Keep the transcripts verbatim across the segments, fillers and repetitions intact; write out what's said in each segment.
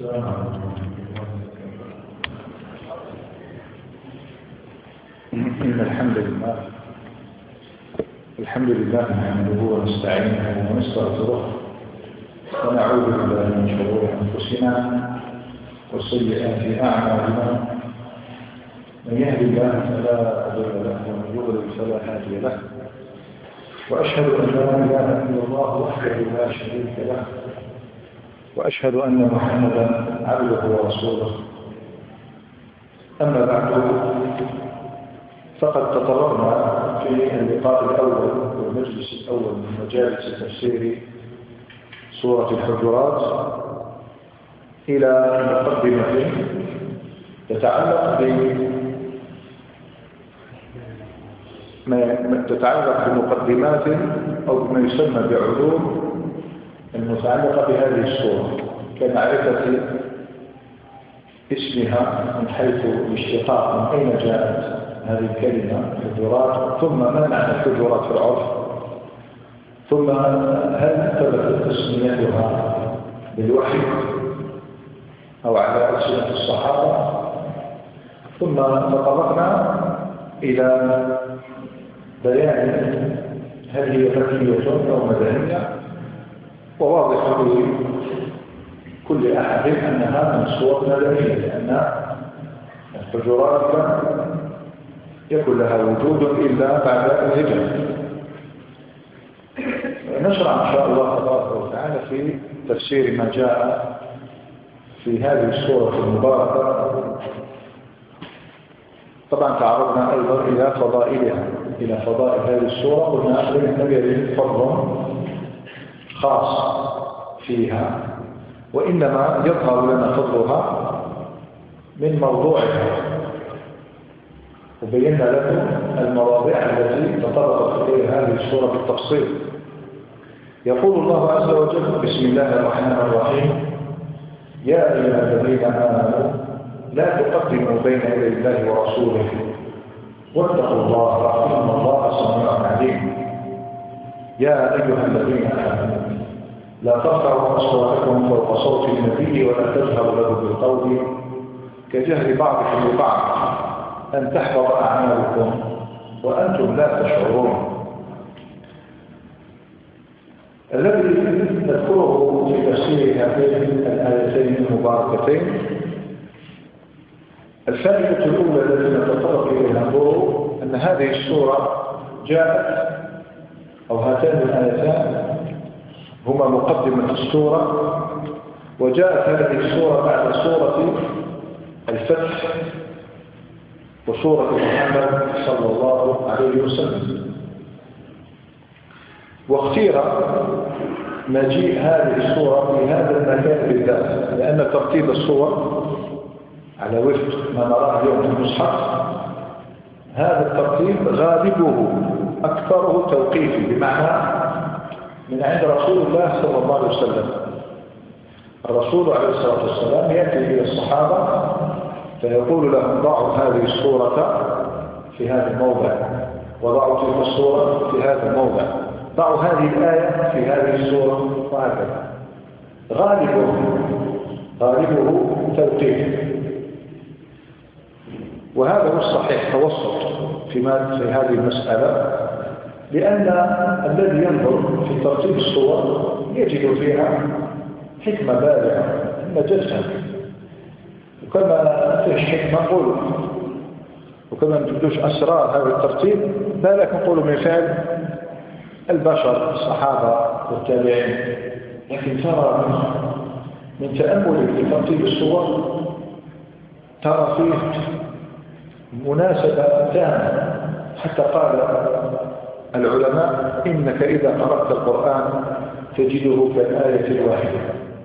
إن الحمد لله الحمد لله نحمده ونستعينه ونستغفره ونعوذ بالله من شرور أنفسنا وسيئات أعمالنا. من يهد الله فلا مضل له ومن يضلل فلا هادي له، وأشهد أن لا إله إلا الله وحده لا شريك له، وأشهد أن محمدا عبده ورسوله. أما بعد، فقد تطرقنا في اللقاء الأول والمجلس الأول من مجالس تفسير سورة الحجرات إلى مقدمة تتعلق بما تتعلق بمقدمات أو بما يسمى بعلوم المتعلقة بهذه السورة، كمعرفة اسمها من حيث الاشتقاق، من أين جاءت هذه الكلمة حجرات، ثم ما معنى الحجرات في العرف، ثم هل ثبتت تسميتها بالوحي أو على ألسنة الصحابة، ثم تطرقنا إلى بيان هل هي مكية أو مدنية، وواضح لكل أحد أنها من صور مدنية، لأن الحجرات يكون لها وجود إلا بعد الهجرة. نشرع إن شاء الله تبارك وتعالى في تفسير ما جاء في هذه السورة المباركة. طبعا تعرضنا أيضا إلى فضائلها، إلى فضائل هذه السورة، قلنا أن يريد فضل خاص فيها، وإنما يظهر لنا فضلها من موضوعها، وبينا لكم المواضيع التي تطرقت إليها هذه السورة بالتفصيل. يقول الله عز وجل: بسم الله الرحمن الرحيم: يا أيها الذين آمنوا لا تقدموا بين يدي الله ورسوله واتقوا الله إن الله سميع عليم. يا أيها الذين آمنوا لا ترفعوا أصواتكم فوق صوت النبي ولا تجهروا له بالقول كجهر بعضكم لبعض أن تحبط أعمالكم وأنتم لا تشعرون. الذي نذكره في تفسير هاتين الآيتين المباركتين، الفائدة الأولى التي نتطرق إليها هو أن هذه السورة جاءت، أو هاتان الآيتان هما مقدمة السورة، وجاءت هذه السورة بعد سورة الفتح وسورة محمد صلى الله عليه وسلم. واختير مجيء هذه السورة في هذا المكان بالذات، لأن ترتيب السور على وفق ما نراه اليوم في المصحف، هذا الترتيب غالبه أكثره توقيفي، بمعنى من عند رسول الله صلى الله عليه وسلم. الرسول عليه الصلاة والسلام يأتي إلى الصحابة فيقول لهم: ضعوا هذه السورة في هذا الموضع، وضعوا تلك السورة في هذا الموضع، ضعوا هذه الآية في هذه السورة، وهكذا. غالبه غالبه توقيف، وهذا هو الصحيح، توسط في في هذه المسألة، لأن الذي ينظر في ترتيب السور يجد فيها حكمة بالغة نجدها، وكما فيه حكمة نقول، وكما نجدوش أسرار هذا الترتيب، ذلك نقول من فعل البشر الصحابة والتابعين. لكن ترى من تأمل في ترتيب السور ترى فيه مناسبة تامة، حتى قال العلماء: إنك إذا قرأت القرآن تجده كالآية الواحدة.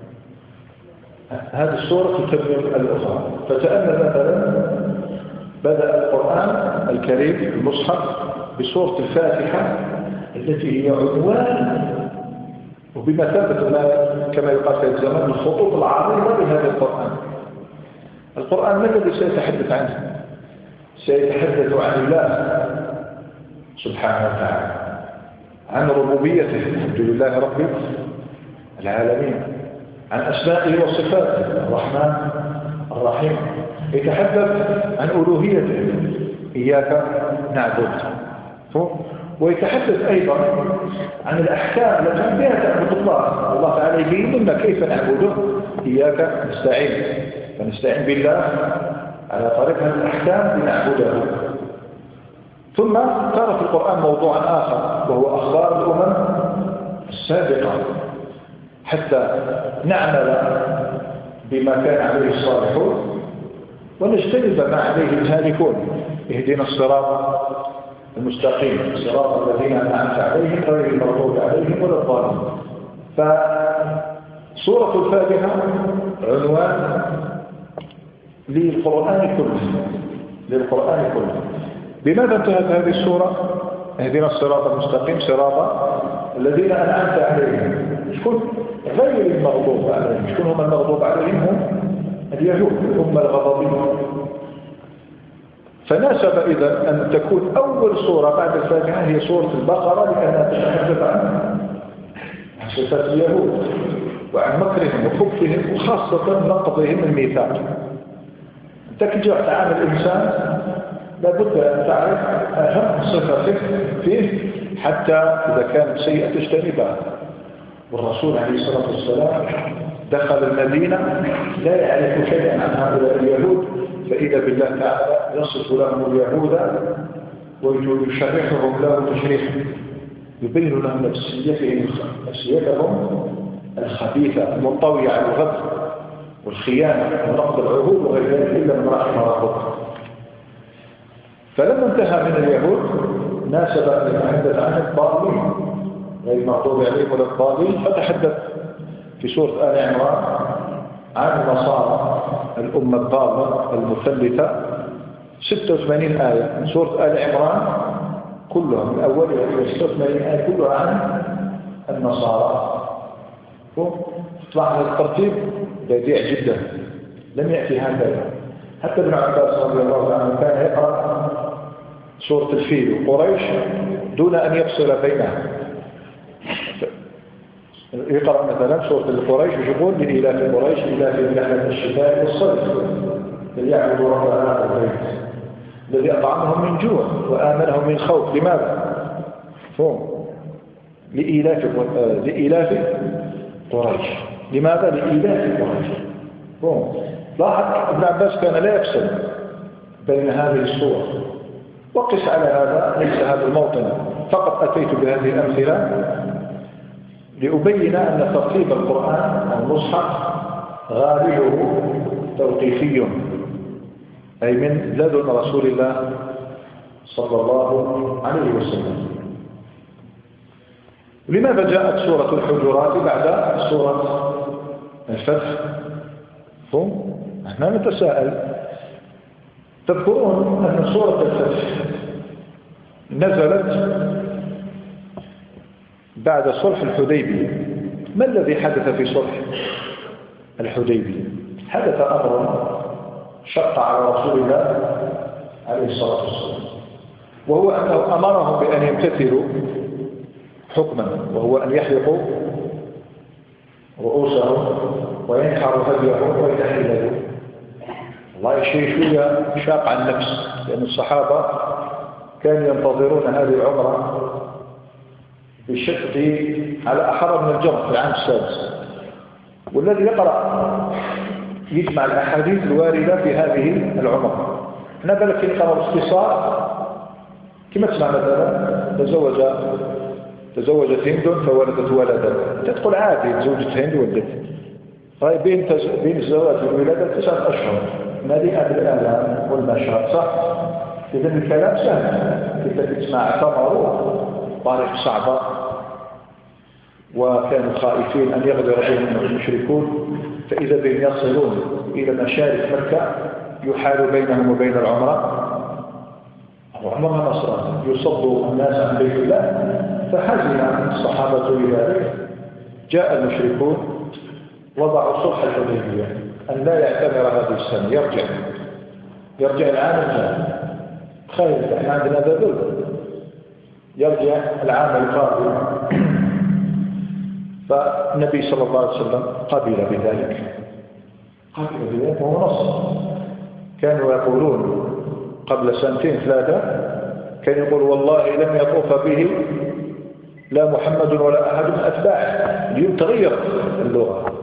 هذه السورة تتمم الأخرى. فتأمل مثلا بدأ القرآن الكريم المصحف بسورة الفاتحة التي هي عنوان وبمثابة كما يقال في الزمان الخطوط العريضة لهذا القرآن. القرآن ما الذي سيتحدث عنه؟ سيتحدث عن الله سبحانه وتعالى، عن ربوبيته، الحمد لله رب العالمين، عن أسمائه وصفاته الرحمن الرحيم، يتحدث عن ألوهيته إياك نعبد، ويتحدث أيضا عن الأحكام التي بها تعبد الله. الله تعالى يبين لنا كيف نعبده إياك نستعين، فنستعين بالله على طريق هذه الأحكام لنعبده. ثم ذكر في القرآن موضوعا آخر وهو أخبار الأمم السابقة حتى نعمل بما كان عليه الصالحون ونجتنب ما عليه الهالكون. اهدنا الصراط المستقيم صراط الذين أنعمت عليهم غير المغضوب عليهم ولا الضالين. فسورة الفاتحة عنوان للقرآن كله للقرآن كله. بماذا انتهت هذه السورة؟ اهدنا الصراط المستقيم صراط الذين أنعمت عليهم، شكون غير المغضوب عليهم؟ شكون هم المغضوب عليهم؟ هم اليهود الأمة الغضبية. فناسب إذا أن تكون أول سورة بعد الفاتحة هي سورة البقرة، لأنها تتحدث عن صفات اليهود وعن مكرهم وخبثهم وخاصة نقضهم الميثاق. أنت كي جاء تعامل الإنسان لابد أن تعرف أهم صفة فيه حتى إذا كانت سيئة تجتنبها. والرسول عليه الصلاة والسلام دخل المدينة لا يعرف شيئا عن هؤلاء اليهود، فإذا بالله تعالى يصف لهم اليهود ويشرحهم له تشريحا، يبين لهم نفسيتهم نفسيتهم الخبيثة المنطوية على الغدر والخيانة ونقض العهود وغير ذلك إلا من رحم ربك. فلما انتهى من اليهود ناسب أن يتحدث عن الضالين غير المغضوب عليهم ولا الضالين، فتحدث في سورة آل عمران عن النصارى الأمة الضالة المثلثة، ستة وثمانين آية من سورة آل عمران كلها من أولها إلى ستة وثمانين آية كلها عن النصارى. طبعا الترتيب بديع جدا لم يأتي هكذا. حتى ابن عباس رضي الله عنه كان يقرأ سورة الفيل وقريش دون أن يفصل بينها. يقرأ مثلا سورة القريش يقول لإلاف قريش إلاف رحلة الشتاء والصيف فليعبدوا رب هذا البيت الذي أطعمهم من جوع وآمنهم من خوف. لماذا؟ فهم لإلاف لإلاف قريش. لماذا؟ لإلاف قريش. فهم لاحظ ابن عباس كان لا يفصل بين هذه الصور. وقس على هذا ليس هذا الموطن، فقط أتيت بهذه الأمثلة لأبين أن ترتيب القرآن المصحف غالبه توقيفي، أي من لدن رسول الله صلى الله عليه وسلم. لماذا جاءت سورة الحجرات بعد سورة الفتح؟ هم نحن نتساءل. تذكرون أن سورة الفتح نزلت بعد صلح الحديبية. ما الذي حدث في صلح الحديبية؟ حدث أمر شق على رسول الله عليه الصلاة والسلام، وهو أنه أمرهم بأن يمتثلوا حكما، وهو أن يحلقوا رؤوسهم وينحروا هديهم ويتحللوا. والله شيء شوية شاق على النفس، لأن الصحابة كانوا ينتظرون هذه العمرة بشق على أحر من الجمر في العام السادس. والذي يقرأ يجمع الأحاديث الواردة في هذه العمرة. هنا بالك يقرأ باختصار كما تسمع مثلا تزوج تزوجت هند فولدت ولدا، تدخل عادي تزوجت هند ولدت. طيب بين تز... بين الزواج والولادة تسعة أشهر مليئة بالآلام والمشاق، صح؟ إذا الكلام سهل. كيف تسمع اعتمروا طريق صعبة وكانوا خائفين أن يغدر بهم المشركون، فإذا بهم يصلون إلى مشارف مكة يحال بينهم وبين العمرة. وعمرها نصران يصد الناس عن بيت الله، فحزن الصحابة لذلك. جاء المشركون وضعوا صلح الحديبية أن لا يعتمر هذه السنة، يرجع يرجع العام الجاي. تخيل احنا عندنا ذل يرجع العام القادم. فالنبي صلى الله عليه وسلم قبل بذلك قبل بذلك وهو نص. كانوا يقولون قبل سنتين ثلاثة كان يقول والله لم يطوف به لا محمد ولا أحد من أتباعه. اليوم تغيرت اللغة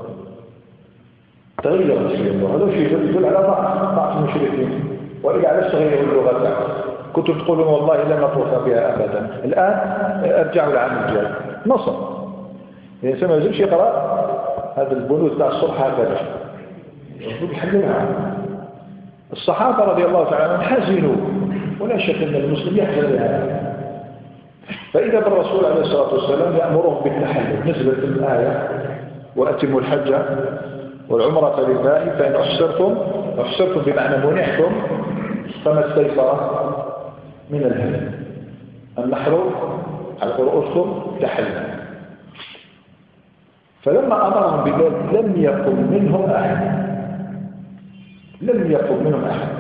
تغيرت في اللغة. هذا شيء يدل على ضعف ضعف المشركين وإلى على تغير اللغة تعالى. كنتم تقولون والله لن نطوف بها أبدا، الآن ارجعوا لعام الجاي نصر. يعني سمع يزمش يقرأ هذا البنود تاع الصبح هكذا المفروض يحللها. الصحابة رضي الله تعالى عنهم حزنوا ولا شك أن المسلم يحزن لها. فإذا بالرسول عليه الصلاة والسلام يأمرهم بالتحلل. نزلت الآية وأتموا الحج والعمرة لله فإن أحسرتم أحسرتم بمعنى منعتم فما استيسر من الهدي النحر على رؤوسكم تحلل. فلما أمرهم بذلك لم يقم منهم أحد لم يقم منهم أحد.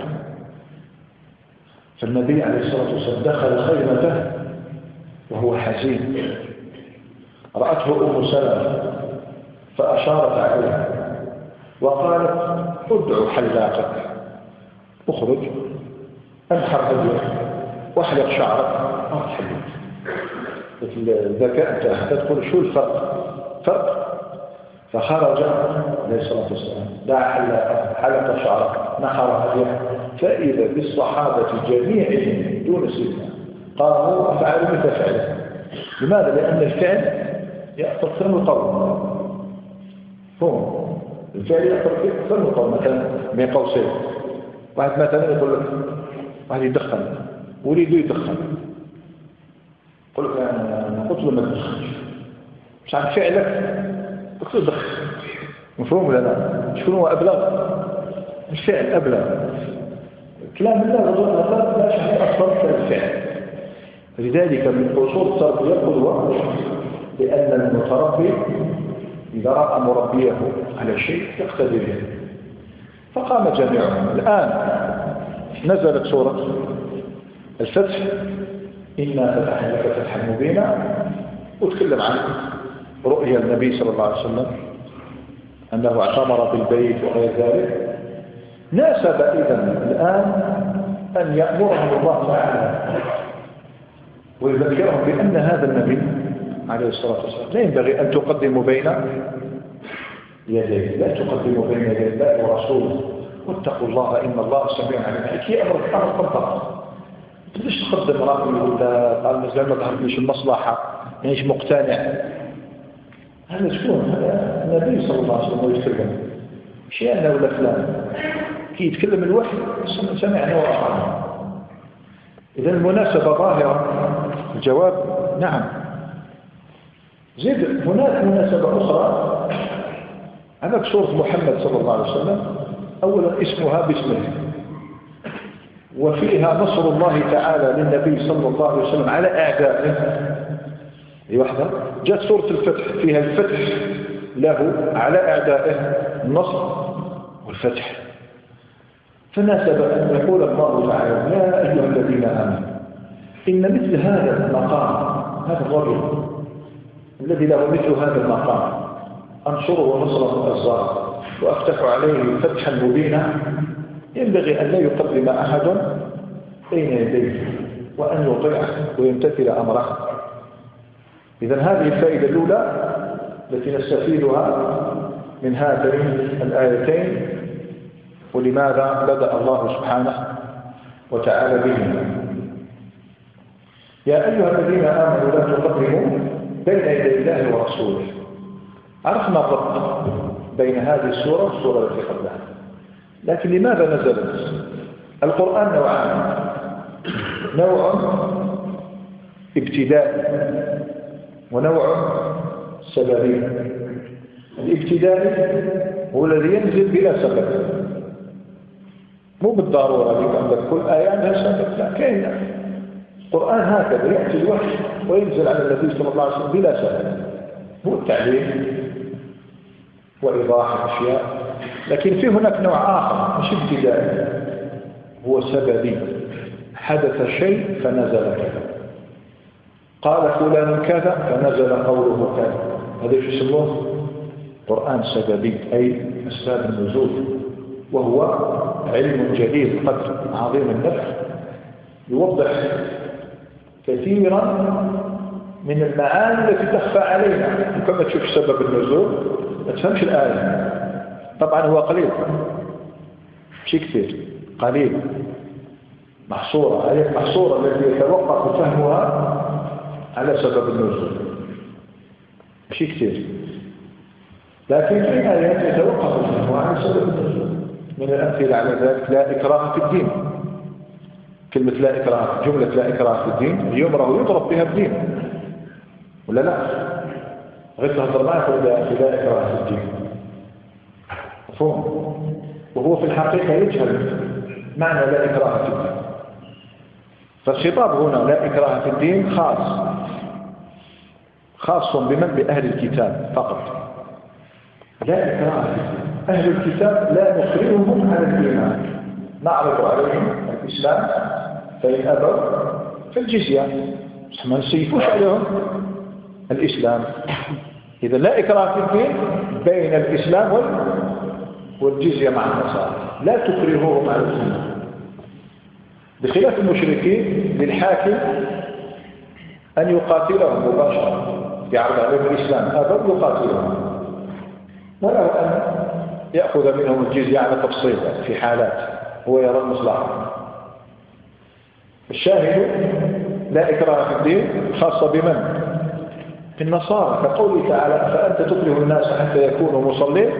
فالنبي عليه الصلاة والسلام دخل خيمته وهو حزين. رأته أم سلمة فأشارت عليه وقالت ادعو حلاقك اخرج انحر هديك واحلق شعرك ما تحلق. الذكاء انت تقول شو الفرق فرق. فخرج عليه الصلاة والسلام دعا حلاقه حلق شعرك نحر هديك فإذا بالصحابة جميعهم دون استثناء قاموا فعلوا مثل فعله. لماذا؟ لأن الفعل يأخذ ثم القول هم الفعل يأخذ ثم القول. مثلا من قوسين واحد مثلا يقول لك واحد يدخن وليده يدخن يقول لك أنا قلت له ما تدخنش مش عن فعلك قلت له دخن. مفهوم ولا لا؟ شكون هو أبلغ؟ الفعل أبلغ. كلام الله رضوان لا شيء أصلا كالفعل. لذلك من أصول التربية قدوة لأن المتربي إذا رأى مربيه على شيء يقتدي به. فقام جميعهم. الآن نزلت سورة الفتح إنا فتحنا لك فتحا مبينا وتكلم عن رؤيا النبي صلى الله عليه وسلم أنه اعتمر بالبيت وغير ذلك. ناسب إذن الآن أن يأمرهم الله تعالى ويذكرهم بأن هذا النبي عليه الصلاة والسلام لا ينبغي أن تقدموا بين يديه لا تقدموا بين يدي الله ورسوله واتقوا الله إن الله سميع عليم. كي أمرك أمر فقط ليش تقدم راجل يقول قال مازال ما ظهرتليش المصلحة مانيش مقتنع. هذا شكون؟ هذا النبي صلى الله عليه وسلم يتكلم شيء أنه ولا فلان كي يتكلم الوحي سمعنا وأطعنا. إذا المناسبة ظاهرة. الجواب نعم. زيد هناك مناسبة أخرى. هذا سورة محمد صلى الله عليه وسلم أولا اسمها باسمه وفيها نصر الله تعالى للنبي صلى الله عليه وسلم على أعدائه. هي واحدة. جاءت سورة الفتح فيها الفتح له على أعدائه النصر والفتح. فناسب أن يقول الله تعالى يا أيها الذين آمنوا إن مثل هذا المقام هذا الرجل الذي له مثل هذا المقام أنصره ونصره الأزار وأفتح عليه فتحا مبينا ينبغي أن لا يقدم أحد بين يديه وأن يطيعه ويمتثل أمره. إذن هذه الفائدة الأولى التي نستفيدها من هاتين الآيتين. ولماذا بدأ الله سبحانه وتعالى بهما يا أيها الذين آمنوا لا تقدموا بين يدي الله ورسوله. عرفنا الربط بين هذه السورة والسورة التي قبلها. لكن لماذا نزلت؟ القرآن نوعان. نوع ابتدائي ونوع سببي. الابتدائي هو الذي ينزل بلا سبب مو بالضرورة لأن كل آية عندها سبب لا كاين. القرآن هكذا يأتي الوحي وينزل على النبي صلى الله عليه وسلم بلا سبب. هو التعليم وإيضاح الأشياء. لكن في هناك نوع آخر مش ابتدائي هو سببي. حدث شيء فنزل كذا قال فلان كذا فنزل قوله كذا هذا يسموه قرآن سببي، أي أسباب النزول، وهو علم جليل قدر عظيم النفع، يوضح كثيرا من المعاني التي تخفى علينا. كما تشوف سبب النزول ما تفهمش الآية، طبعا هو قليل شيء كثير قليل، محصورة آية محصورة التي يتوقف فهمها على سبب النزول شيء كثير، لكن في آيات يتوقف فهمها على سبب النزول. من الأمثلة على ذلك لا إكراه في الدين. كلمة لا إكراه، جملة لا إكراه في الدين اليوم راه يضرب بها الدين ولا لا؟ غير تهضر معك ولا لا إكراه في الدين مفهوم؟ وهو في الحقيقة يجهل معنى لا إكراه في الدين. فالخطاب هنا لا إكراه في الدين خاص خاص بمن؟ بأهل الكتاب فقط. لا إكراه في الدين، أهل الكتاب لا نكرههم على الإيمان، نعرض عليهم الإسلام فإن أبوا فالجزية، ما نسيفوش عليهم الإسلام. إذا لا إكراه في الدين بين الإسلام والجزية مع النصارى، لا تكرهوهم على الإيمان. بخلاف المشركين للحاكم أن يقاتلهم مباشرة، يعرض عليهم الإسلام أبوا يقاتلهم، وله أن يأخذ منهم الجزية على تفصيل في حالات هو يرى المصلحة. الشاهد لا إكراه في الدين خاصة بمن؟ في النصارى، كقوله تعالى فأنت تكره الناس حتى يكونوا مصلين؟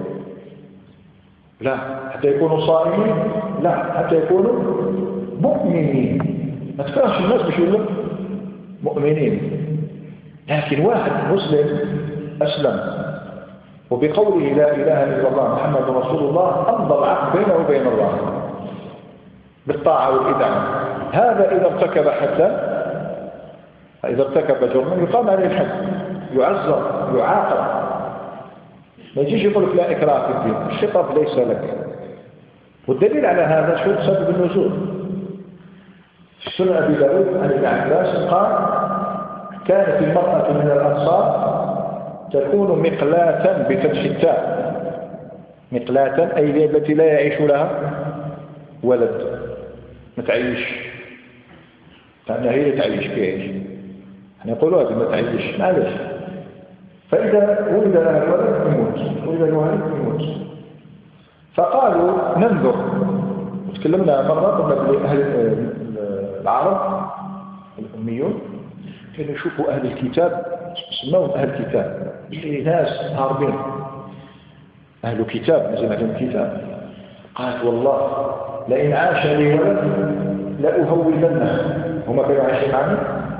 لا. حتى يكونوا صائمين؟ لا. حتى يكونوا مؤمنين. ما تكرهش الناس مش يقولوا مؤمنين، لكن واحد مسلم أسلم وبقوله لا إله إلا الله محمد رسول الله أمضى العقد بينه وبين الله بالطاعة والإذعان. هذا إذا ارتكب حتى إذا ارتكب جرما يقام عليه الحد، يعزر يعاقب. ما يجيش يقول لك لا إكراه في الدين، الخطاب ليس لك. والدليل على هذا شو سبب النزول. في سنن أبي داود عن ابن عباس قال كانت المرأة من الأنصار تكون مقلاة بفتح التاء، مقلاة أي التي لا يعيش لها ولد، ما تعيش، لأنها هي تعيش كيعيش، احنا نقولوا هذه ما تعيش معلش. فإذا ولد لها الولد يموت، ولد الولد يموت. فقالوا ننظر، تكلمنا مرة قلنا بأهل العرب الأميون كانوا يشوفوا أهل الكتاب، سموهم أهل الكتاب، ناس هاربين أهل كتاب، نزل عليهم كتاب. قالت والله لئن عاش لي ولد لأهودنه. هما كانوا عايشين معنا،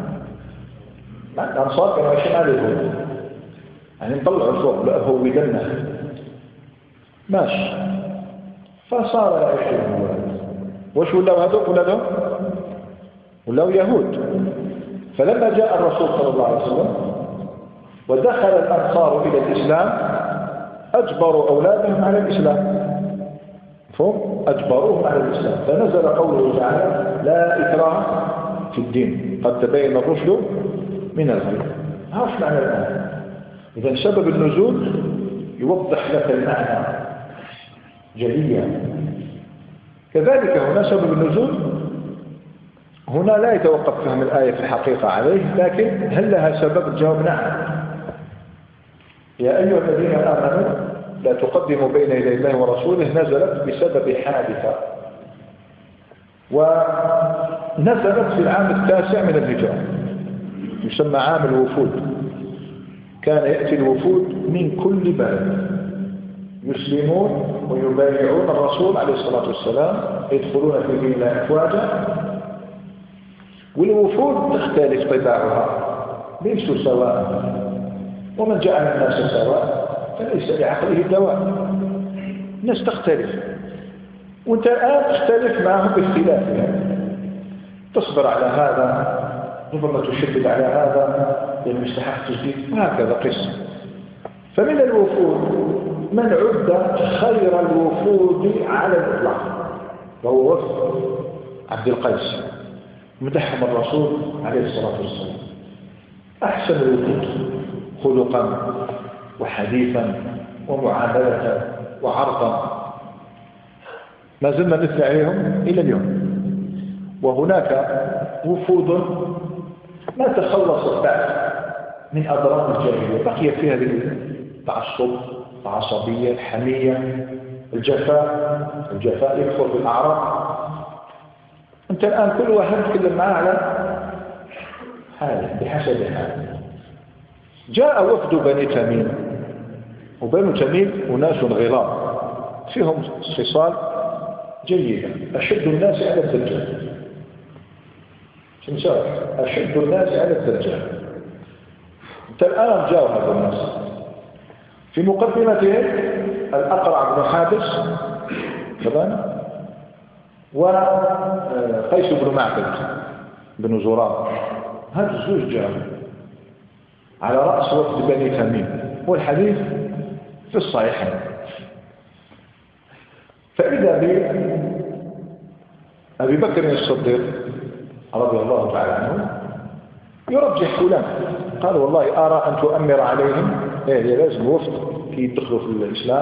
الأنصار كانوا عايشين عليهم، يعني نطلعوا الصور لأهودنه ماشي. فصار يعيشون ولد، وش ولاو هذوك ولدهم؟ ولاو يهود. فلما جاء الرسول صلى الله عليه وسلم ودخل الأنصار إلى الإسلام أجبروا أولادهم على الإسلام، فهم أجبروهم على الإسلام. فنزل قوله تعالى لا إكراه في الدين قد تبين الرشد من الغي. هاش معنى الآن. إذا سبب النزول يوضح لك المعنى جليا. كذلك هنا سبب النزول هنا لا يتوقف فهم الآية في الحقيقة عليه، لكن هل لها سبب؟ الجواب نعم. يا أيها الذين آمنوا لا تقدموا بين يدي الله ورسوله نزلت بسبب حادثة، ونزلت في العام التاسع من الهجرة، يسمى عام الوفود. كان يأتي الوفود من كل بلد يسلمون ويبايعون الرسول عليه الصلاة والسلام، يدخلون في دين الله أفواجا. والوفود تختلف طباعها، ليسوا سواء، ومن جعل الناس سواء فليس بعقله دواء. الناس تختلف، وانت الآن تختلف معهم باختلاف، تصبر على هذا، ربما تشدد على هذا لأنه يستحق تجديد، وهكذا قصة. فمن الوفود من عد خير الوفود على الإطلاق، وهو وفد عبد القيس، مدحهم الرسول عليه الصلاة والسلام أحسن الوفود، خلقا وحديثا ومعاملة وعرضا، ما زلنا نثني عليهم إلى اليوم. وهناك وفود ما تخلصت بعد من أضرار الجاهلية، بقي فيها التعصب، العصبية، الحمية، الجفاء. الجفاء يدخل في الأعراض. أنت الآن كل واحد تكلم معه على حاله بحسب حاله. جاء وفد بني تميم، وبنو تميم أناس غلاظ فيهم خصال جيدة، أشد الناس على الدجال. شنو أشد الناس على الدجال؟ أنت الآن جاءوا هذا الناس في مقدمتهم الأقرع بن حابس طبعا، وقيس بن معبد بن زرار. هذا الزوج جاءوا على رأس وفد بني تميم، والحديث في الصحيحين. فإذا بأبي بكر الصديق رضي الله تعالى عنه يرجح فلان، قال والله أرى أن تؤمر عليهم. إيه لازم وفد كي يدخلوا في الإسلام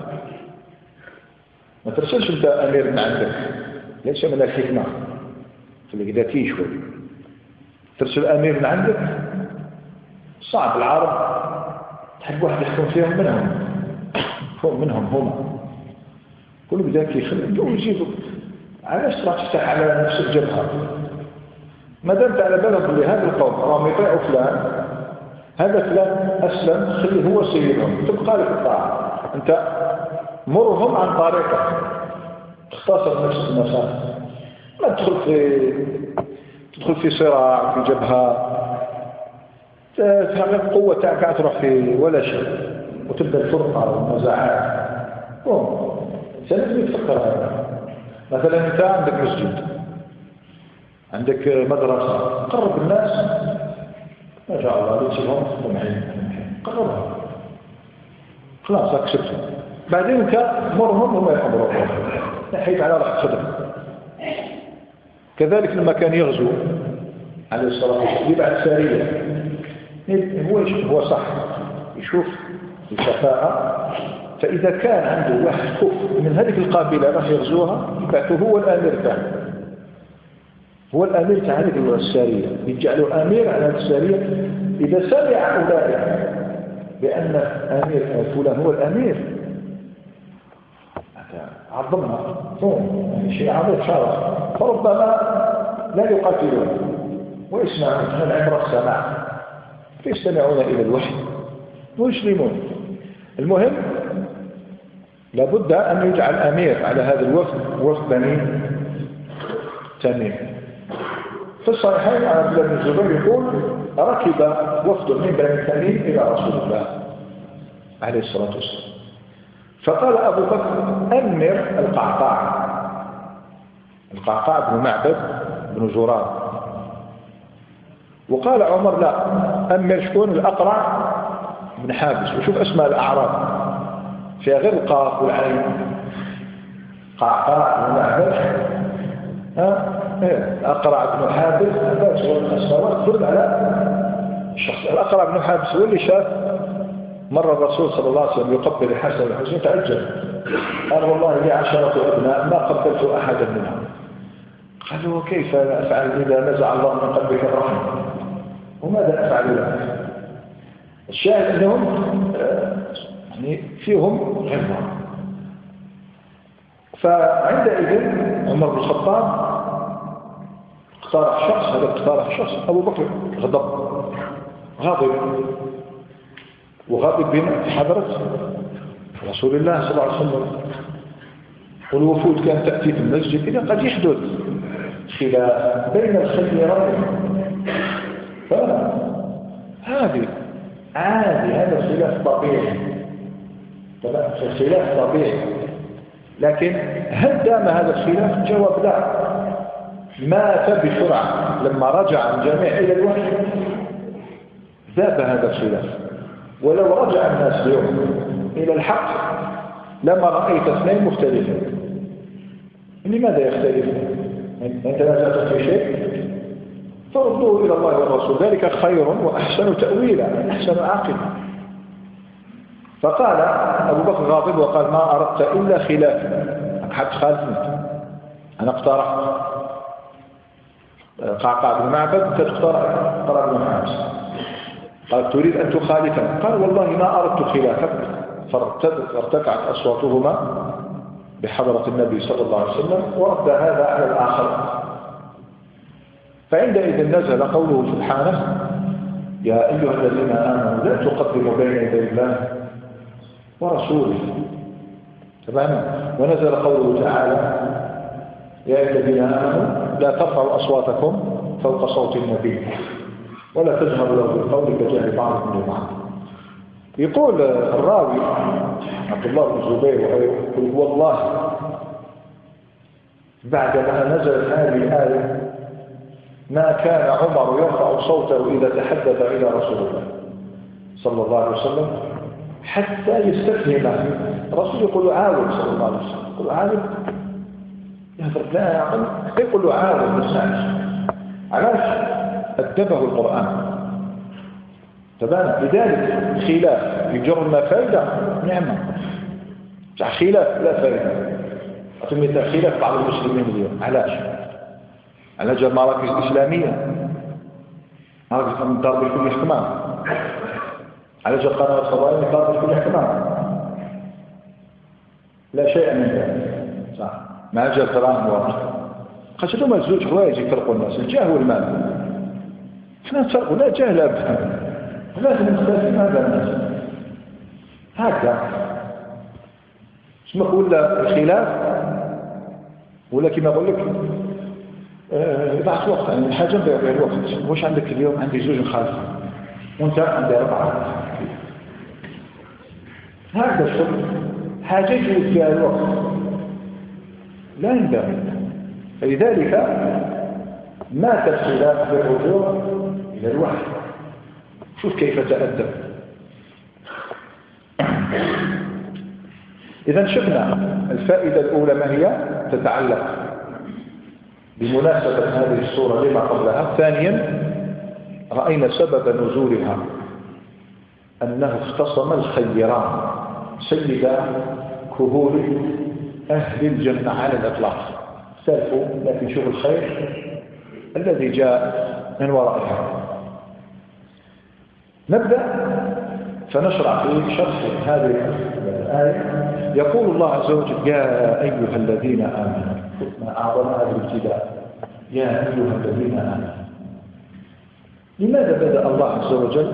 ما ترسلش أنت أمير من عندك، ليس من الحكمة خليك ذكي شوي. ترسل أمير من عندك صعب. العرب تحب واحد يحكم فيهم منهم هم منهم هم كل بذاك يخلي يجيبوا. علاش راح تفتح على نفس الجبهة؟ ما دامت على بالك اللي هذا القوم راهم يطيعوا فلان، هذا فلان أسلم، خليه هو سيدهم، تبقى لك الطاعة. أنت مرهم عن طريقك، تختصر نفس المسافة، ما تدخل في تدخل في صراع في جبهة تحقق قوة تاعك تروح في ولا شيء وتبدأ الفرقة والنزاعات. سنجد تفكر هذا. مثلا أنت عندك مسجد، عندك مدرسة، قرب الناس ما شاء الله ليسهم سمعين قربها خلاص أكسبتهم. بعدين أنت مرهم وما يحضروا نحيت على راحة صدر. كذلك لما كان يغزو عليه الصلاة والسلام يبعث سارية، هو هو صح يشوف الكفاءة، فإذا كان عنده واحد كف من هذه القابلة راح يغزوها يبعثه هو الأمير تاعه، هو الأمير تاع هذه السارية، يجعله أمير على هذه السارية. إذا سمع أولئك بأن أمير فلان هو الأمير عظمنا يعني شيء عظيم شرف، فربما لا يقاتلون ويسمعون من العبرة السماع فيستمعون إلى الوحي ويسلمون. المهم لابد أن يجعل أمير على هذا الوفد، وفد بني تميم. في الصحيحين عن عبد الله بن الزبير يقول ركب وفد من بني تميم إلى رسول الله عليه الصلاة والسلام، فقال أبو بكر أمر القعقاع، القعقاع بن معبد بن زرار. وقال عمر لا، أمر شكون؟ الأقرع بن حابس. وشوف أسماء الأعراب فيها غير القاف والعين. قعقاع بن معبد، ها إيه أقرع بن حابس، هذا هو الأسماء تدل على الشخص. الأقرع بن حابس هو اللي شاف مر الرسول صلى الله عليه وسلم يقبل الحسن والحسين تعجب، قال والله لي عشرة أبناء ما قبلت أحدا منهم. قالوا وكيف أفعل إذا نزع الله من قلبك الرحمة؟ وماذا أفعل لك؟ الشاهد أنهم يعني فيهم غيرهم. فعندئذ عمر بن الخطاب اقترح شخص، هذا اقترح شخص، أبو بكر غضب غاضب وغاضب بنا في حضرة رسول الله صلى الله عليه وسلم، والوفود كانت تأتي في المسجد. إذا قد يحدث خلاف بين الخيرين فهذه عادي، هذا خلاف طبيعي، خلاف طبيعي. لكن هل دام هذا الخلاف؟ جواب لا، مات بسرعة لما رجع الجميع إلى الوحي ذاب هذا الخلاف. ولو رجع الناس اليوم إلى الحق لما رأيت اثنين مختلفين. لماذا يختلفون؟ أنت لا تثق في شيء فردوه إلى الله والرسول، ذلك خير وأحسن تأويلا، أحسن عاقبة. فقال أبو بكر غاضب وقال ما أردت إلا خلافنا، حتى خالفنا، أنا اقترحت. قعقاع بن معبد تقترح قرار بن حارس، قال تريد أن تخالفنا؟ قال والله ما أردت خلافك. فارتفعت أصواتهما بحضرة النبي صلى الله عليه وسلم، ورد هذا على الآخر. فعندئذ نزل قوله سبحانه يا أيها الذين آمنوا لا تقدموا بين يدي الله ورسوله. تمام. ونزل قوله تعالى يا أيها الذين آمنوا لا ترفعوا أصواتكم فوق صوت النبي ولا تجهروا له بالقول كجهر بعضكم لبعض. يقول الراوي عبد الله بن الزبير وغيره والله بعدما نزلت هذه الآية ما كان عمر يرفع صوته إذا تحدث إلى رسول الله صلى الله عليه وسلم حتى يستفهمه. الرسول يقول عاود صلى الله عليه وسلم، يقول عاود يهدر لا يعقل، يقول له عاود مساعش. علاش؟ أدبه القرآن. تبان لذلك خلاف يجر لنا فائدة نعمة، خلاف لا فائدة. أتمنى خلاف بعض المسلمين اليوم. علاش؟ على جال مراكز إسلامية، مراكز من ضرب كل احتمال، على جال قنوات فضائية من ضرب كل احتمال، لا شيء من ذلك. صح. مع جال تراهم واحد خاصة لما الزوج حوايج يفرقوا الناس، الجاه والمال. احنا نفرقوا لا جاه لا أبدا، لازم نختلف هذا الناس هكذا. اسمه ولا الخلاف ولا كما أقول لك بعض وقت يعني الحاجة بيع الوقت. واش عندك اليوم؟ عندي زوج مخالفة وانت عندي أربعة. هذا الشغل حاجة يجوز فيها الوقت لا ينبغي. فلذلك مات الخلاف بالرجوع إلى الوحي. شوف كيف تأدب. إذا شفنا الفائدة الأولى ما هي تتعلق بمناسبة هذه السورة لما قبلها. ثانيا رأينا سبب نزولها أنه اختصم الخيران سيدا كهول أهل الجنة على الإطلاق، سالفوا لكن شوف الخير الذي جاء من ورائها. نبدأ فنشرع في شرح هذه الآية. يقول الله عز وجل يا أيها الذين آمنوا، ما أعظم هذا الابتداء يا أيها الذين آمنوا. لماذا بدأ الله عز وجل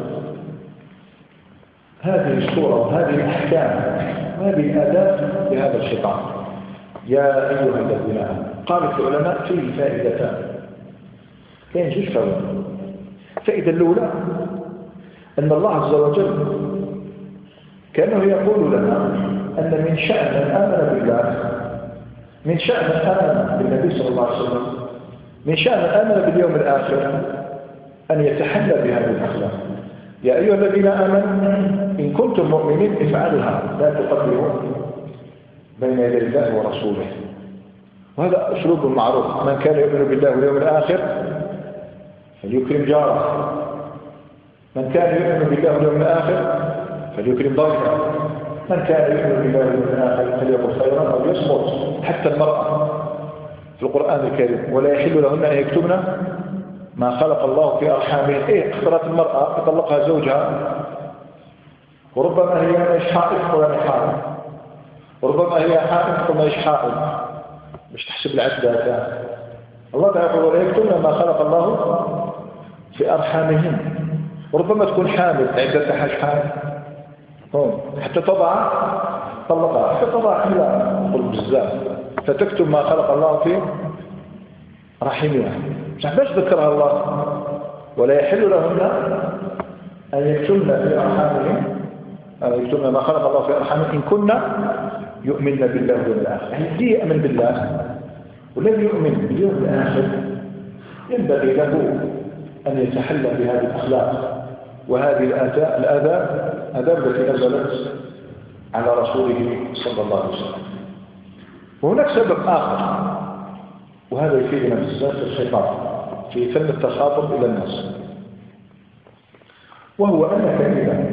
هذه السورة وهذه الأحكام وهذه الآداب بهذا الخطاب يا أيها الذين آمنوا؟ قال العلماء فيه فائدتان، كاين جوج فوائد. الفائدة الأولى أن الله عز وجل كأنه يقول لنا أن من شأن من آمن بالله، من شأن من آمن بالنبي صلى الله عليه وسلم، من شأن من آمن باليوم الآخر أن يتحلى بهذه الأخلاق. يا أيها الذين آمنوا إن كنتم مؤمنين افعلها لا تقدموا بين يدي الله ورسوله. وهذا أسلوب معروف. من كان يؤمن بالله واليوم الآخر فليكرم جاره، من كان يؤمن بالله واليوم الآخر فليكرم ضيفه، من كان يؤمن بالله واليوم الآخر فليقل خيرا أو يصمت. حتى المرأة في القرآن الكريم ولا يحل لهن أن يكتبن ما خلق الله في أرحامهن. إيه اختارت المرأة يطلقها زوجها، وربما هي مش حائض ولا حائض، وربما هي حائض ولا مش حائض، مش تحسب العدة. الله تعالى يقول ولا يكتبن ما خلق الله في أرحامهن. وربما تكون حامل عدتها حاج حامل هون حتى تضع طلقها حتى تضع حملها قل بزاف فتكتب ما خلق الله في رحمها. مش باش ذكرها الله ولا يحل لهن أن يكتبن في أرحامهن أن يكتبن ما خلق الله في أرحامهن إن كنا يؤمن بالله واليوم الآخر. يعني دي يؤمن بالله ولم يؤمن باليوم الآخر ينبغي له أن يتحلى بهذه الأخلاق وهذه الآداب آداب التي نزلت على رسوله صلى الله عليه وسلم. وهناك سبب آخر وهذا يفيدنا بالذات الخطاب. في فن التخاطب إلى الناس، وهو أنك إذا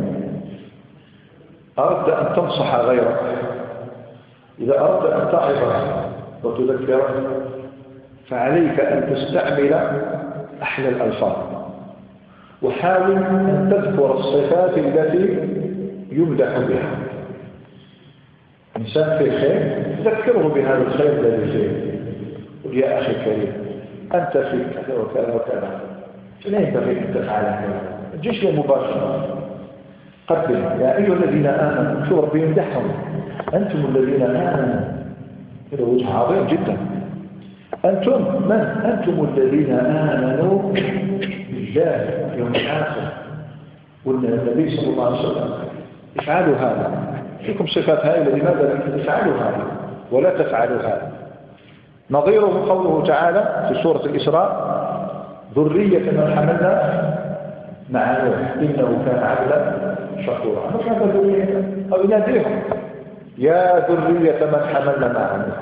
أردت أن تنصح غيرك، إذا أردت أن تعظه وتذكره، فعليك أن تستعمل أحلى الألفاظ، وحاول أن تذكر الصفات التي يمدح بها. إنسان في خير ذكره بهذا الخير الذي فيه، قل يا أخي الكريم أنت في كذا وكذا وكذا، لا ينبغي أن تفعل هذا. الجيش مباشرة قدم يا أيها الذين آمنوا، شو ربي يمدحهم، أنتم الذين آمنوا، هذا وجه عظيم جدا. أنتم من؟ أنتم الذين آمنوا بالله يوم الآخر والنبي صلى الله عليه وسلم، افعلوا هذا. فيكم صفات هائلة، لماذا لم تفعلوا هذا ولا تفعلوا هذا؟ نظيره قوله تعالى في سورة الإسراء: ذرية من حملنا مع نوح إنه كان عبدا شكورا. مش هذا ذرية، أو يناديهم يا ذرية من حملنا مع نوح.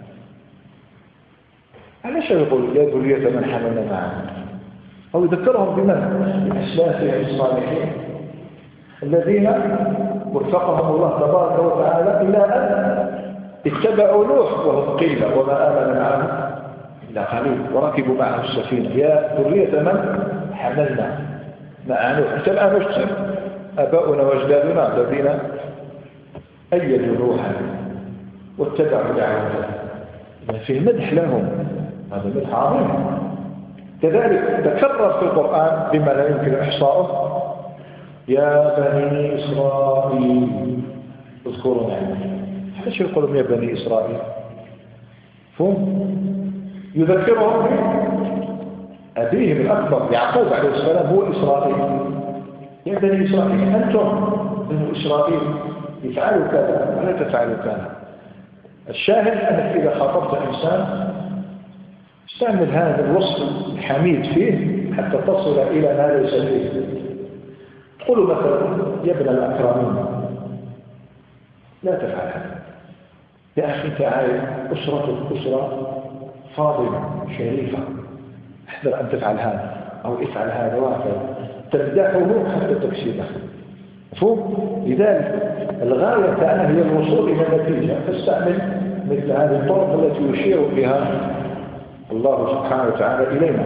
علاش يقول يا ذرية من حملنا مع نوح؟ أو يذكرهم بمن؟ بأسلافهم الصالحين الذين وفقهم الله تبارك وتعالى إلى أن اتبعوا نوح وهم قلة وما آمن معه إلا قليل، وركبوا معه السفينة. يا ذرية من حملنا مع نوح. أنت الآن اشتر أباؤنا وأجدادنا الذين أيدوا نوحا واتبعوا دعوته، في مدح لهم، هذا مدح عظيم. كذلك تكرر في القرآن بما لا يمكن إحصاؤه: يا بني إسرائيل اذكروا نعمتي. ليش يقولون يا بني إسرائيل؟ فهم يذكرهم أبيهم الأكبر يعقوب عليه السلام هو إسرائيل. يا بني إسرائيل أنتم بنو إسرائيل افعلوا كذا ولا تفعلوا كذا. الشاهد أنك إذا خاطبت إنسان استعمل هذا الوصف الحميد فيه حتى تصل إلى ما ليس فيه. تقول مثلا يا ابن الأكرمين، لا تفعل هذا. يا أخي تعال، أسرتك أسرة فاضلة شريفة، احذر أن تفعل هذا أو افعل هذا وهكذا، تمدحه حتى تكسبه. مفهوم؟ لذلك الغاية كأنها هي الوصول إلى النتيجة، فاستعمل مثل هذه الطرق التي يشير بها الله سبحانه وتعالى إلينا.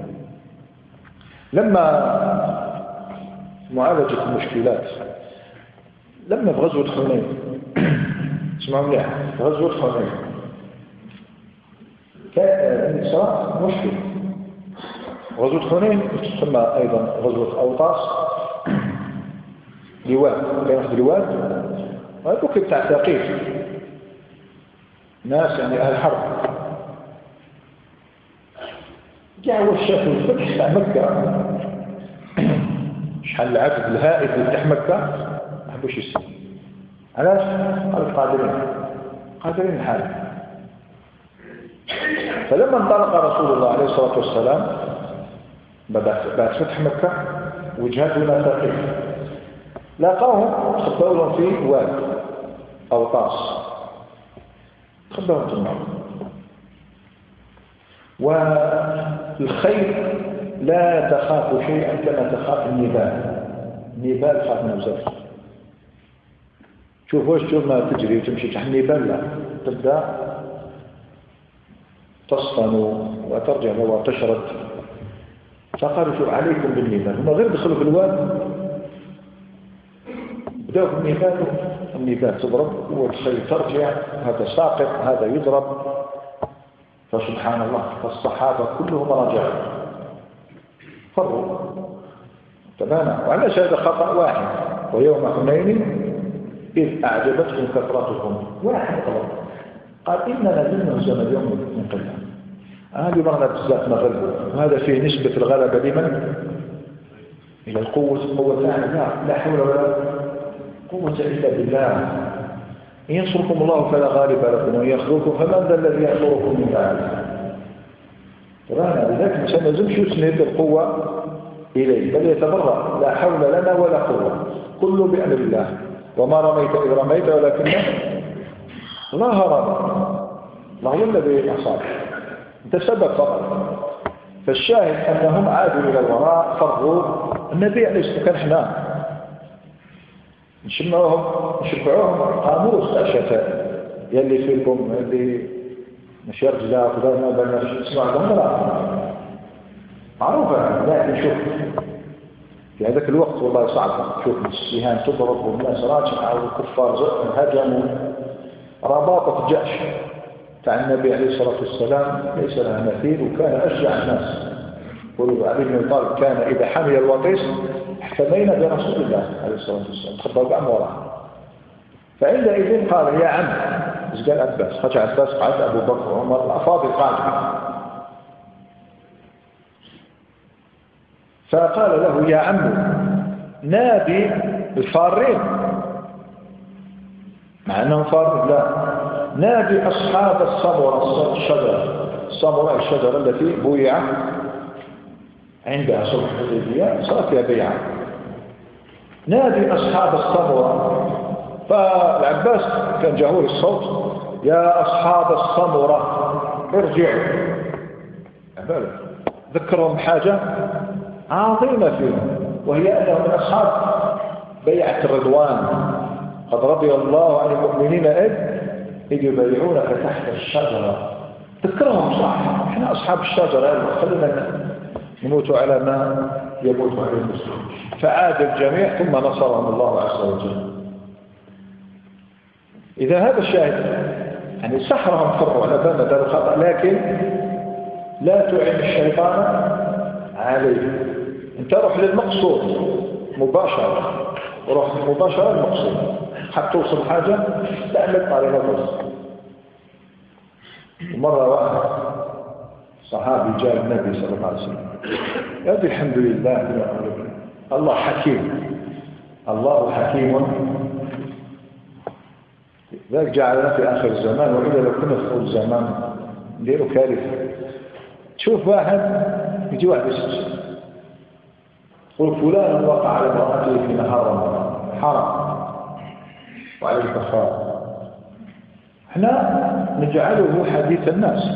لما معالجة المشكلات، لما في غزوة حنين، اسمعوا مليح، في غزوة حنين كان الإسراء مشكل. غزوة حنين تسمى أيضا غزوة أوطاس، لواد، كان يأخذ لواد وهذا بتاع ثقيف، ناس يعني أهل حرب، جاءوا الشيخ الفتح بتاع مكة، شحال العدد الهائل اللي بتاع مكة ما حبوش يسلم. علاش؟ قالوا قادرين قادرين الحال. فلما انطلق رسول الله عليه الصلاة والسلام بعد فتح مكة وجهته إلى ثقيف، لاقاهم خبوا لهم في واد أوطاس، خبوهم في النار. والخيل لا تخاف شيئا كما تخاف النبال. النبال خاف من الزفر. شوف واش شوف ما تجري وتمشي تحت النبال، لا، تبدا تصطن وترجع وتشرد. فقالوا شوف عليكم بالنبال. هم غير دخلوا في الواد بداوا في النبال، النبال تضرب والخيل ترجع، هذا ساقط هذا يضرب. فسبحان الله، فالصحابة كلهم رجعوا فروا تماما. وعلاش هذا خطأ واحد؟ ويوم حنين إذ أعجبتكم كثرتكم، واحد غلط قال إننا لن نهزم اليوم من قلة. هذه مرنا بزاف نغلب، وهذا فيه نسبة الغلبة لمن؟ إلى القوة. القوة لا لا حول ولا قوة إلا بالله. إن ينصركم الله فلا غالب لكم، وإن يخذلكم فمن ذا الذي ينصركم من بعده. فرانا لذلك الإنسان لازم يسند القوة إليه، بل يتبرأ لا حول لنا ولا قوة، كله بأمر الله. وما رميت إذ رميت ولكن الله رمى. الله هو الذي أصاب، أنت سبب فقط. فالشاهد أنهم عادوا إلى الوراء فروا النبي عليه الصلاة والسلام. كان احنا نشمعوهم نشبعوهم قاموس تاع الشتاء يلي فيكم اللي مش يرجع وكذا ما بين نسمع لهم لا معروفة. لكن شوف في هذاك الوقت والله صعب، شوف السهام تضرب والناس راجعة والكفار هجموا. رباطة الجأش تاع النبي عليه الصلاة والسلام ليس لها مثيل، وكان أشجع الناس. يقولوا علي بن أبي طالب كان إذا حمل الوطيس احتمينا برسول الله عليه الصلاة والسلام تخبر بعم وراه. فعندئذ قال يا عم، ايش قال عباس؟ خرج عباس قعد أبو بكر وعمر الأفاضل قاعدين، فقال له يا عم نادي الفارين، مع أنهم فارين، لا نادي أصحاب الصبرة الشجرة الصبرة الشجرة التي بويعت عندها صلح الحديبية صارت فيها بيعة. نادي أصحاب الصبرة. فالعباس كان جهور الصوت يا أصحاب الصبرة ارجعوا. ذكرهم حاجة عظيمة فيهم، وهي أنهم من أصحاب بيعة الرضوان. قد رضي الله عن المؤمنين إذ إذ يبايعونك تحت الشجرة. ذكرهم صح، احنا أصحاب الشجرة، خلينا نموتوا على ما يموت عليه المسلمين. فعاد الجميع ثم نصرهم الله عز وجل. إذا هذا الشاهد يعني سحرهم فروا على باب دار الخطأ، لكن لا تعين الشيطان عليه. انت روح للمقصود مباشرة، وروح مباشرة للمقصود حتى توصل حاجة تعمل طريقة بس. ومرة واحد صحابي جاء النبي صلى الله عليه وسلم قال الحمد لله الله حكيم، الله حكيم ذلك جعلنا في آخر الزمان، وإذا لو كنا في أول الزمان نديروا كارثة. تشوف واحد يجي واحد يسجد يقول فلان وقع على امرأته في نهار رمضان حرام وعليه كفارة. احنا نجعله حديث الناس.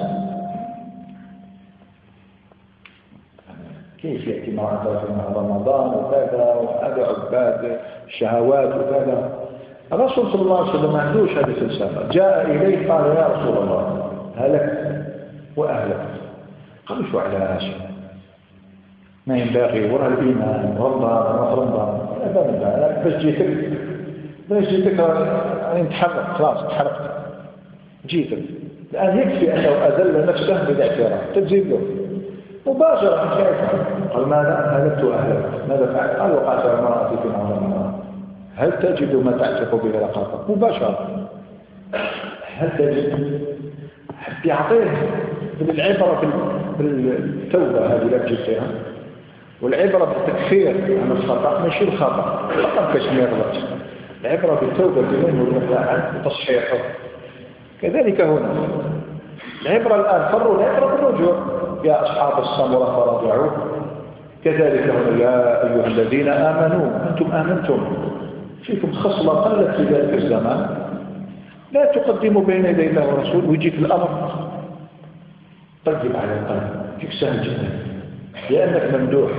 كيف يأتي مرأة في نهار رمضان وكذا وهذا عباد الشهوات وكذا. الرسول صلى الله عليه وسلم ما عندوش هذه الفلسفة. جاء إليه قال يا رسول الله هلكت وأهلكت. قالوا شو علاش؟ ما ينبغي وراء الإيمان رمضان رمضان لا بس جيتك بس جيتك أنا نتحرك خلاص تحركت جيتك الآن يكفي أنه أذل نفسه بالاعتراف تجيب له مباشرة. قال ماذا هلكت وأهلكت ماذا فعل؟ قال وقعت على امرأتي في نهار رمضان هل تجد ما تعتق به رقبتك؟ مباشرة. هل تجد حتى يعطيه بالعبرة بالتوبة هذه لا تجد فيها، والعبرة بالتكفير عن الخطأ ماشي الخطأ الخطأ كاش ما يغلطش. العبرة بالتوبة منه والمفاعل وتصحيحه. كذلك هنا العبرة الآن فروا العبرة بالرجوع يا أصحاب الصمرة فرجعوا. كذلك هنا يا أيها الذين آمنوا أنتم آمنتم فيكم خصلة قلت في ذلك الزمان لا تقدموا بين يدي الله ورسوله ويجيك الأمر طيب على القلب يجيك سهل جدا لأنك ممدوح.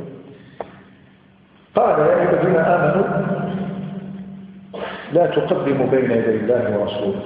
قال يا أيها الذين آمنوا لا تقدموا بين يدي الله ورسوله.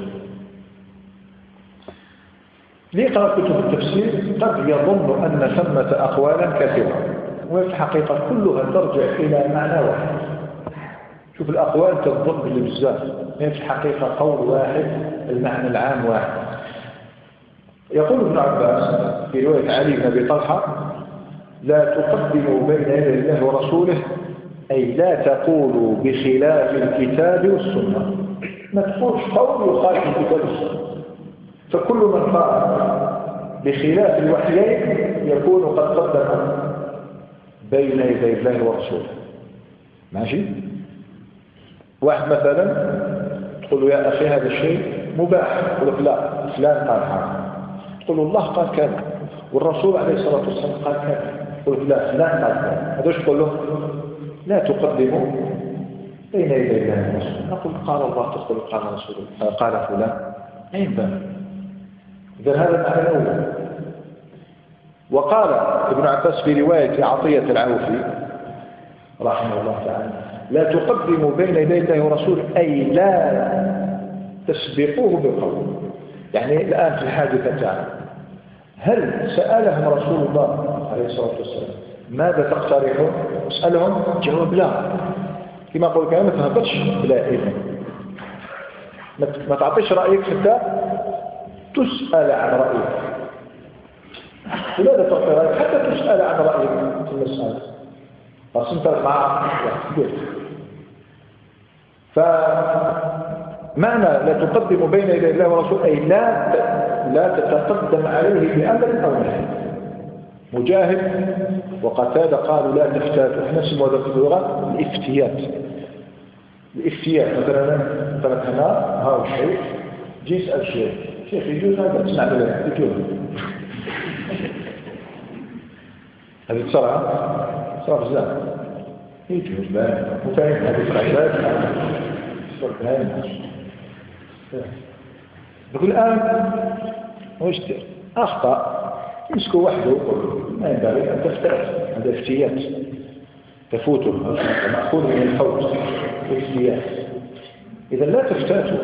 ليه قرأت كتب التفسير قد يظن أن ثمة أقوالا كثيرة وفي الحقيقة كلها ترجع إلى معنى واحد. شوف الأقوال تظن بالبزاف يعني في الحقيقة قول واحد المعنى العام واحد. يقول ابن عباس في رواية علي بن أبي طلحة لا تقدموا بين يدي الله ورسوله أي لا تقولوا بخلاف الكتاب والسنة. ما تقولش قول يخالف الكتاب والسنة. فكل من قال بخلاف الوحيين يكون قد قدم بين يدي الله ورسوله. ماشي؟ واحد مثلا تقول له يا أخي هذا الشيء مباح يقول لك لا فلان قال حرام. تقول له الله قال كذا والرسول عليه الصلاة والسلام قال كذا يقول لك لا فلان قال كذا. هذا ايش تقول له؟ لا تقدموا بين يدي الله ورسوله. نقول قال الله تقول قال رسول قال فلان أين ذا؟ إذا هذا المعنى الأول. وقال ابن عباس في رواية عطية العوفي رحمه الله تعالى: لا تقدموا بين يدي الله ورسوله، أي لا تسبقوه بقول. يعني الآن في الحادثة تعالى هل سألهم رسول الله عليه الصلاة والسلام ماذا تقترحون؟ اسألهم، جواب لا. كما قول كلام ما تهبطش بلا إذن، ما تعطيش رأيك حتى تسأل عن رأيك. لماذا تعطي رأيك حتى تسأل عن رأيك في المسألة؟ فصنت مع قلت فمعنى لا تقدم بين يدي الله ورسوله أي لا لا تتقدم عليه بأمر أو نهي. مجاهد وقتادة قالوا لا تفتاتوا، احنا نسمى هذا في اللغة الافتيات. الافتيات مثلا مثلا هنا ها الشيء جي يسأل شيء شيخ يجوز هذا تسمع بلا يجوز هذه بسرعة صار بزاف يجوز بقى وفاهم هذه العباد صار فاهم. يقول الآن وش دير أخطأ يمسكوا وحده ويقول ما ينبغي أن تفتات، هذا افتيات تفوته مأخوذ من الفوت افتيات. إذا لا تفتاتوا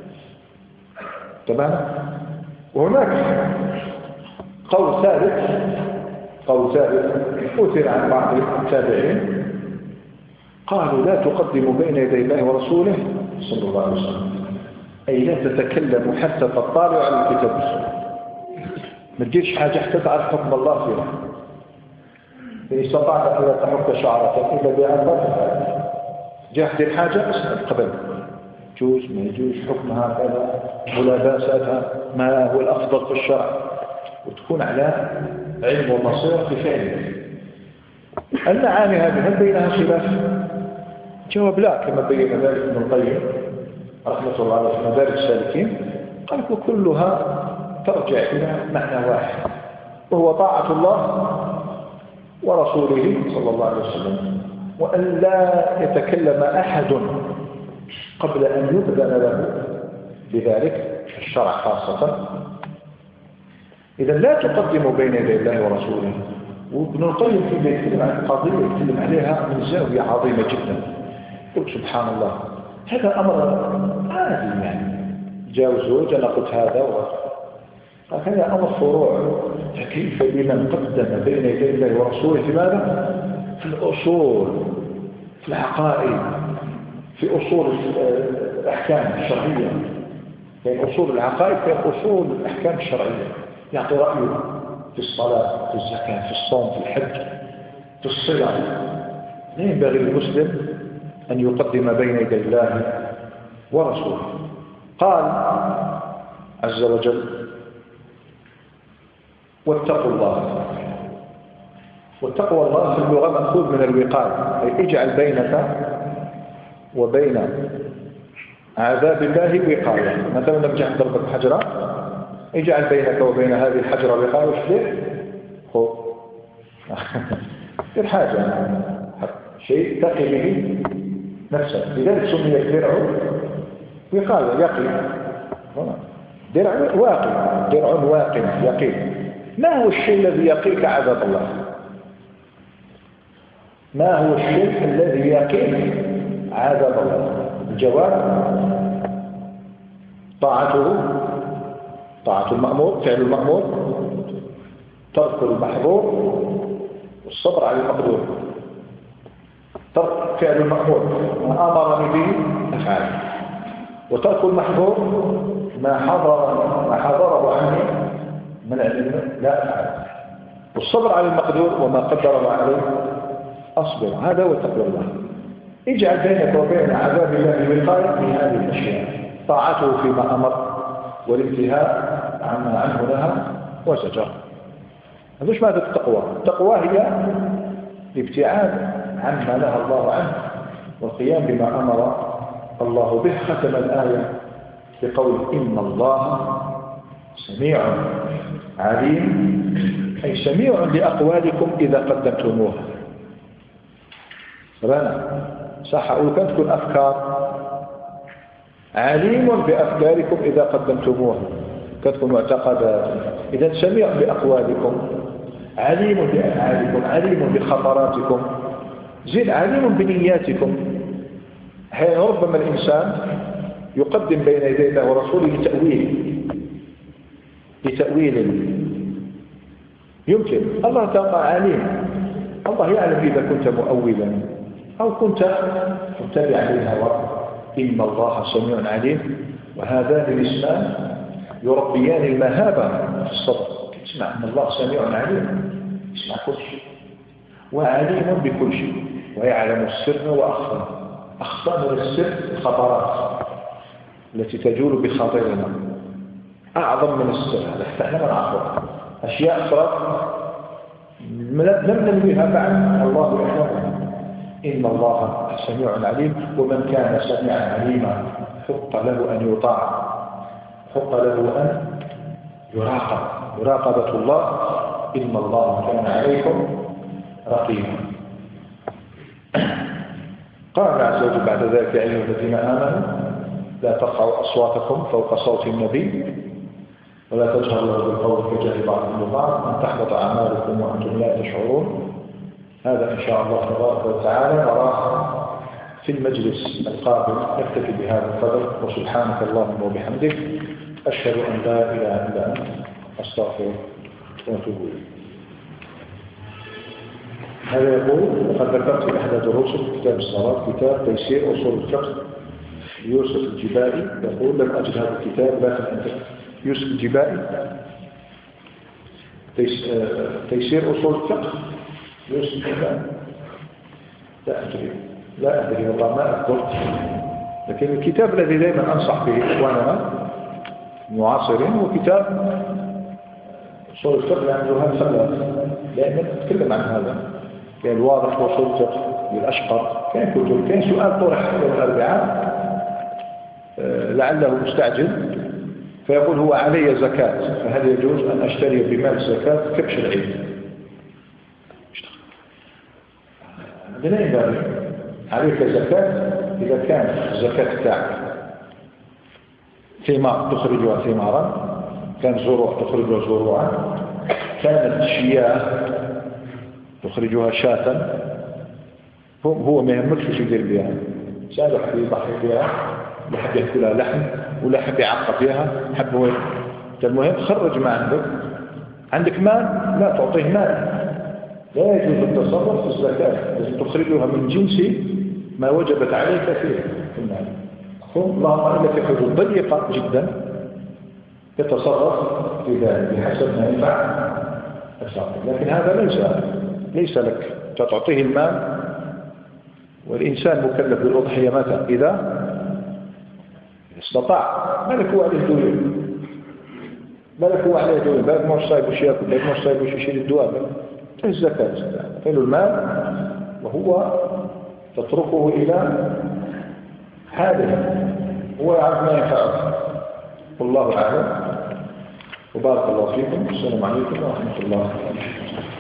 تمام. وهناك قول ثالث قول ثالث أثر عن بعض التابعين قالوا لا تقدموا بين يدي الله ورسوله صلى الله عليه وسلم، أي لا تتكلموا حتى تطالعوا على الكتاب والسنة. ما تجيش حاجة حتى تعرف حكم الله فيها. إن استطعت أن تحك شعرك إلا بأن جاء دير حاجة اسأل قبل جوز ما يجوز حكمها كذا ملابساتها ما هو الأفضل في الشرع، وتكون على علم وبصيرة في فعله. المعاني هذه هل بينها خلاف؟ جواب لا، كما بين ذلك ابن القيم رحمة الله عليه في مدارج السالكين قال وكلها ترجع إلى معنى واحد، وهو طاعة الله ورسوله صلى الله عليه وسلم، وأن لا يتكلم أحد قبل أن يؤذن له بذلك الشرع خاصة. إذا لا تقدموا بين يدي الله ورسوله. وابن القيم في بيتكلم عن قضية يتكلم عليها من زاوية عظيمة جدا. قلت سبحان الله هذا أمر عادي، يعني جاء زوج أنا قلت هذا قال هذا أمر فروع. فكيف بمن قدم بين يدي الله ورسوله في ماذا؟ في الأصول، في العقائد، في أصول الأحكام الشرعية. يعني أصول العقائد في أصول الأحكام الشرعية، يعطي رأيه في الصلاة، في الزكاة، في الصوم، في الحج، في الصلة. لا ينبغي للمسلم أن يقدم بين يدي الله ورسوله. قال عز وجل واتقوا الله. واتقوا الله في اللغة مأخوذ من الوقاية، أي اجعل بينك وبين عذاب الله وقاية. مثلا لما جاء ضربك حجرة اجعل بينك وبين هذه الحجرة وقاية. وش دير؟ خذ دير حاجة شيء تقي به نفسك، لذلك سمي الدرع وقاية يقي. درع واقي، درع واقي يقي. ما هو الشيء الذي يقيك عذاب الله؟ ما هو الشيء الذي يقيك عذاب الله؟ الجواب طاعته، طاعة المأمور، فعل المأمور، ترك المحظور، والصبر على المقدور. ترك فعل المأمور ما أمرني به أفعله، وترك المحظور ما حضر ما حضره عني من علم لا أفعله، والصبر على المقدور وما قدر عليه أصبر. هذا هو تقوى الله. اجعل بينك وبين عذاب الله وقاية من هذه الأشياء: طاعته فيما أمر، والانتهاء عما عنه نهى وزجر. هذا ايش ماذا التقوى؟ التقوى هي الابتعاد عما نهى الله عنه والقيام بما أمر الله به. ختم الآية بقول إن الله سميع عليم، أي سميع لأقوالكم إذا قدمتموها. فلانا صح أقول كان تكون أفكار، عليم بأفكاركم إذا قدمتموها، كتكون معتقدات. إذا سميع بأقوالكم عليم بأفعالكم، عليم بخطراتكم، زين عليم بنياتكم. ربما الإنسان يقدم بين يدي الله ورسوله لتأويل لتأويل يمكن. الله تعالى عليم، الله يعلم إذا كنت مؤولا أو كنت متبعا للهوى. إن الله سميع عليم. وهذان الاسمان يربيان المهابة في الصدر. تسمع أن الله سميع عليم، يسمع كل شيء وعليم بكل شيء ويعلم السر وأخفى. أخفى من السر الخطرات التي تجول بخاطرنا، أعظم من السر. هذا احنا من عفوا أشياء أخرى لم ننويها بعد، الله يعلمها. إن الله سميع عليم. ومن كان سميعا عليما حق له أن يطاع، حق له أن يراقب، مراقبة الله. إن الله كان عليكم رقيبا. قال عز وجل بعد ذلك: يا أيها الذين آمنوا لا ترفعوا أصواتكم فوق صوت النبي ولا تجهروا له بالقول كجهر بعضكم لبعض أن تحبط أعمالكم وأنتم لا تشعرون. هذا إن شاء الله تبارك وتعالى نراه في المجلس القادم. نكتفي بهذا القدر، وسبحانك اللهم وبحمدك أشهد أن لا إله إلا أنت أستغفرك وأتوب إليك. هذا يقول: وقد ذكرت في إحدى دروسي في كتاب الصلاة كتاب تيسير أصول الفقه يوسف الجبائي. يقول: لم أجد هذا الكتاب لكن أنت يوسف الجبائي تيسير أصول الفقه يوسف الجبائي. لا أدري لا أدري والله ما أذكر. لكن الكتاب الذي دائما أنصح به إخواننا المعاصرين هو كتاب أصول الفقه يعني له هذا دائما أتكلم عن هذا. كان الواضح وصول الفقه للأشقر، كان كتب، كان سؤال طرح يوم الأربعاء لعله مستعجل فيقول: هو علي زكاة، فهل يجوز أن أشتري بمال زكاة كبش العيد؟ هذا ينبغي. عليك زكاة إذا كانت الزكاة تاعك ثمار تخرجها ثمارا، كان زروع تخرجها زروعا، كانت شياه تخرجها شاة، هو ما يهمكش وش يدير بها. سأله حد يضحي بها، وحد يأكلها لحم، ولا حد يعقب بها، حد هو. المهم خرج ما عندك. عندك مال لا تعطيه مال، لا يجوز التصرف في الزكاة، لازم تخرجها من جنس ما وجبت عليك فيه في المال. اللهم إلا في حدود ضيقة جدا يتصرف في ذلك بحسب ما ينفع الشرع. لكن هذا ليس ليس لك تعطيه المال. والإنسان مكلف بالأضحية متى؟ إذا استطاع. مالك هو عليه دولين، مالك هو عليه دولين، بالك ما هو صايب وش يأكل، بالك ما هو صايب وش يشيل الدواب. فهي الزكاة فإنه المال وهو تتركه إلى حاله، هو يعرف ما ينفعه. والله أعلم. وبارك الله فيكم. السلام عليكم ورحمة الله وبركاته.